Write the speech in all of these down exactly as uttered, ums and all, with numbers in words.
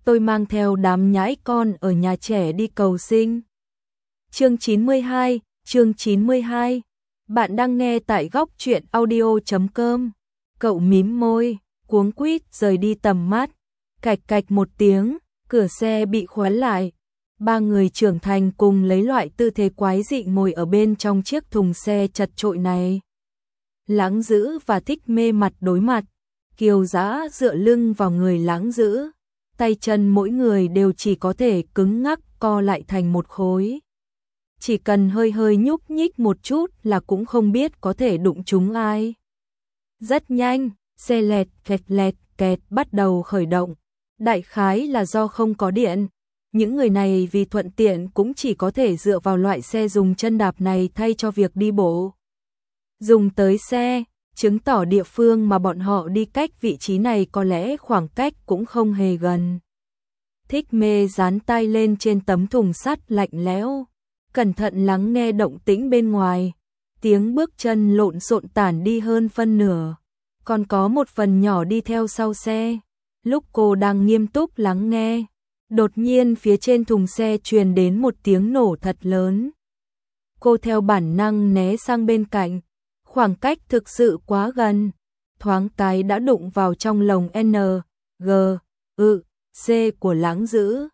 tôi mang theo đám nhãi con ở nhà trẻ đi cầu sinh. Chương chín mươi hai, chương chín mươi hai. Bạn đang nghe tại góc truyện audio chấm com. Cậu mím môi, cuống quýt rời đi tầm mắt. Cạch cạch một tiếng, cửa xe bị khóa lại. Ba người trưởng thành cùng lấy loại tư thế quái dị ngồi ở bên trong chiếc thùng xe chật chội này. Láng Dữ và Thích Mê mặt đối mặt. Kiều Dã dựa lưng vào người Láng Dữ, tay chân mỗi người đều chỉ có thể cứng ngắc co lại thành một khối. Chỉ cần hơi hơi nhúc nhích một chút là cũng không biết có thể đụng trúng ai. Rất nhanh, xe lẹt kẹt lẹt kẹt bắt đầu khởi động. Đại khái là do không có điện. Những người này vì thuận tiện cũng chỉ có thể dựa vào loại xe dùng chân đạp này thay cho việc đi bộ. Dùng tới xe, chứng tỏ địa phương mà bọn họ đi cách vị trí này có lẽ khoảng cách cũng không hề gần. Thích Mê dán tay lên trên tấm thùng sắt lạnh lẽo, cẩn thận lắng nghe động tĩnh bên ngoài. Tiếng bước chân lộn xộn tản đi hơn phân nửa, còn có một phần nhỏ đi theo sau xe. Lúc cô đang nghiêm túc lắng nghe, đột nhiên phía trên thùng xe truyền đến một tiếng nổ thật lớn. Cô theo bản năng né sang bên cạnh, khoảng cách thực sự quá gần, thoáng cái đã đụng vào trong lồng N, G, ư, C của Láng Dữ.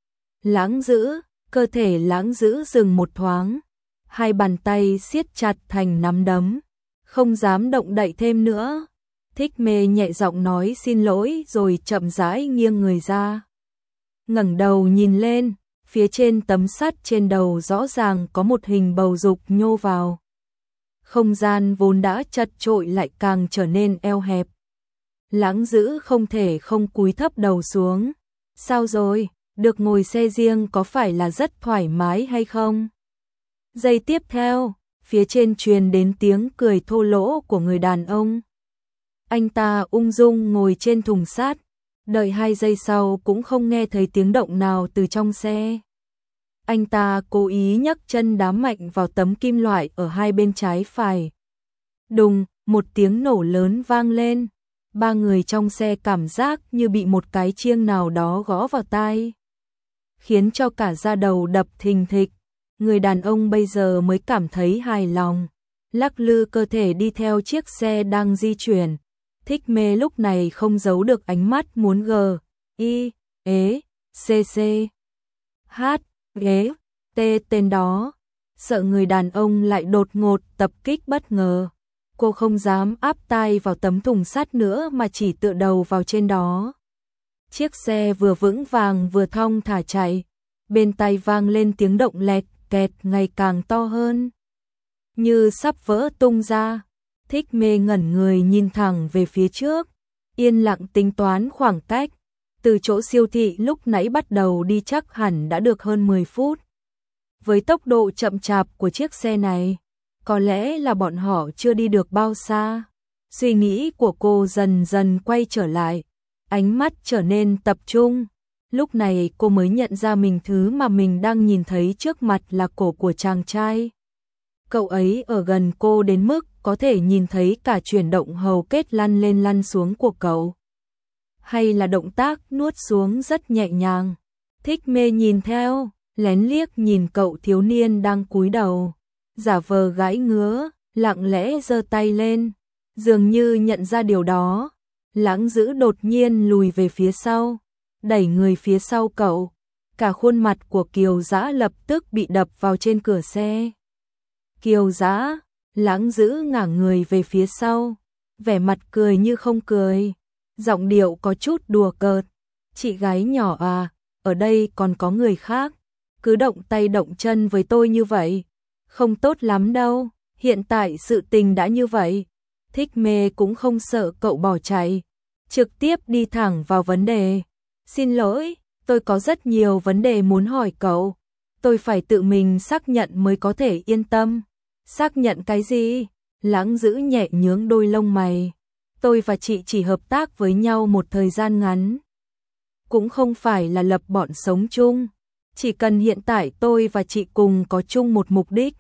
Láng Dữ, cơ thể Láng Dữ dừng một thoáng, hai bàn tay siết chặt thành nắm đấm, không dám động đậy thêm nữa. Thích Mê nhẹ giọng nói xin lỗi rồi chậm rãi nghiêng người ra. Ngẩng đầu nhìn lên, phía trên tấm sắt trên đầu rõ ràng có một hình bầu dục nhô vào. Không gian vốn đã chật chội lại càng trở nên eo hẹp. Láng Dữ không thể không cúi thấp đầu xuống. Sao rồi, được ngồi xe riêng có phải là rất thoải mái hay không? Giây tiếp theo, phía trên truyền đến tiếng cười thô lỗ của người đàn ông. Anh ta ung dung ngồi trên thùng sắt, đợi hai giây sau cũng không nghe thấy tiếng động nào từ trong xe. Anh ta cố ý nhấc chân đá mạnh vào tấm kim loại ở hai bên trái phải. Đùng, một tiếng nổ lớn vang lên. Ba người trong xe cảm giác như bị một cái chiêng nào đó gõ vào tai, khiến cho cả da đầu đập thình thịch. Người đàn ông bây giờ mới cảm thấy hài lòng, lắc lư cơ thể đi theo chiếc xe đang di chuyển. Thích Mê lúc này không giấu được ánh mắt muốn g, i, ế, cc, h, ghế, t tên đó. Sợ người đàn ông lại đột ngột tập kích bất ngờ, cô không dám áp tai vào tấm thùng sắt nữa mà chỉ tựa đầu vào trên đó. Chiếc xe vừa vững vàng vừa thong thả chạy, bên tai vang lên tiếng động lẹt kẹt ngày càng to hơn, như sắp vỡ tung ra. Thích Mê ngẩn người nhìn thẳng về phía trước, yên lặng tính toán khoảng cách. Từ chỗ siêu thị lúc nãy bắt đầu đi chắc hẳn đã được hơn mười phút. Với tốc độ chậm chạp của chiếc xe này, có lẽ là bọn họ chưa đi được bao xa. Suy nghĩ của cô dần dần quay trở lại, ánh mắt trở nên tập trung. Lúc này cô mới nhận ra mình thứ mà mình đang nhìn thấy trước mặt là cổ của chàng trai. Cậu ấy ở gần cô đến mức có thể nhìn thấy cả chuyển động hầu kết lăn lên lăn xuống của cậu. Hay là động tác nuốt xuống rất nhẹ nhàng. Thích Mê nhìn theo, lén liếc nhìn cậu thiếu niên đang cúi đầu, giả vờ gãi ngứa, lặng lẽ giơ tay lên, dường như nhận ra điều đó. Láng Dữ đột nhiên lùi về phía sau, đẩy người phía sau cậu. Cả khuôn mặt của Kiều Dã lập tức bị đập vào trên cửa xe. Kiều Dã, Láng Dữ ngả người về phía sau, vẻ mặt cười như không cười, giọng điệu có chút đùa cợt. Chị gái nhỏ à, ở đây còn có người khác, cứ động tay động chân với tôi như vậy, không tốt lắm đâu. Hiện tại sự tình đã như vậy. Thích Mê cũng không sợ cậu bỏ chạy, trực tiếp đi thẳng vào vấn đề. Xin lỗi, tôi có rất nhiều vấn đề muốn hỏi cậu, tôi phải tự mình xác nhận mới có thể yên tâm. Xác nhận cái gì? Láng Dữ nhẹ nhướng đôi lông mày. Tôi và chị chỉ hợp tác với nhau một thời gian ngắn, cũng không phải là lập bọn sống chung. Chỉ cần hiện tại tôi và chị cùng có chung một mục đích,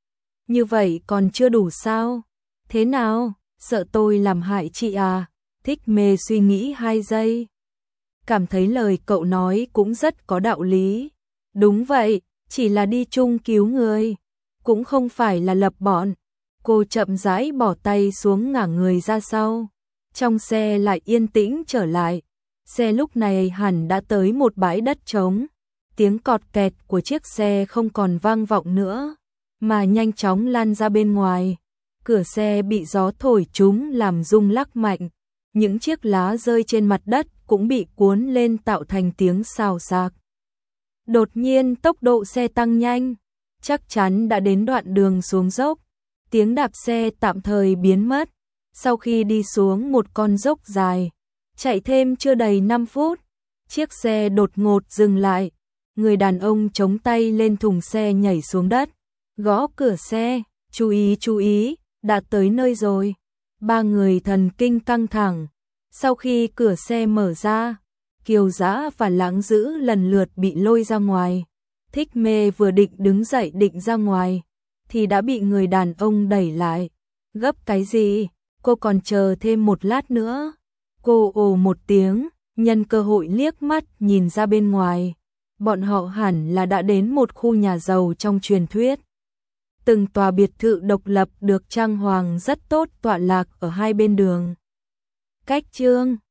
như vậy còn chưa đủ sao? Thế nào? Sợ tôi làm hại chị à? Thích Mê suy nghĩ hai giây. K cảm thấy lời cậu nói cũng rất có đạo lý. Đúng vậy, chỉ là đi chung cứu người, cũng không phải là lập bọn. Cô chậm rãi bỏ tay xuống ngả người ra sau. Trong xe lại yên tĩnh trở lại. Xe lúc này hẳn đã tới một bãi đất trống. Tiếng cọt kẹt của chiếc xe không còn vang vọng nữa, mà nhanh chóng lan ra bên ngoài. Cửa xe bị gió thổi trúng làm rung lắc mạnh. Những chiếc lá rơi trên mặt đất cũng bị cuốn lên tạo thành tiếng xào xạc. Đột nhiên tốc độ xe tăng nhanh, chắc chắn đã đến đoạn đường xuống dốc. Tiếng đạp xe tạm thời biến mất. Sau khi đi xuống một con dốc dài, chạy thêm chưa đầy năm phút, chiếc xe đột ngột dừng lại. Người đàn ông chống tay lên thùng xe nhảy xuống đất, gõ cửa xe, chú ý chú ý, đã tới nơi rồi. Ba người thần kinh căng thẳng. Sau khi cửa xe mở ra, Kiều Dã và Lãng Dữ lần lượt bị lôi ra ngoài. Thích Mê vừa định đứng dậy định ra ngoài, thì đã bị người đàn ông đẩy lại. Gấp cái gì, cô còn chờ thêm một lát nữa. Cô ồ một tiếng, nhân cơ hội liếc mắt nhìn ra bên ngoài. Bọn họ hẳn là đã đến một khu nhà giàu trong truyền thuyết. Từng tòa biệt thự độc lập được trang hoàng rất tốt tọa lạc ở hai bên đường. Cách chương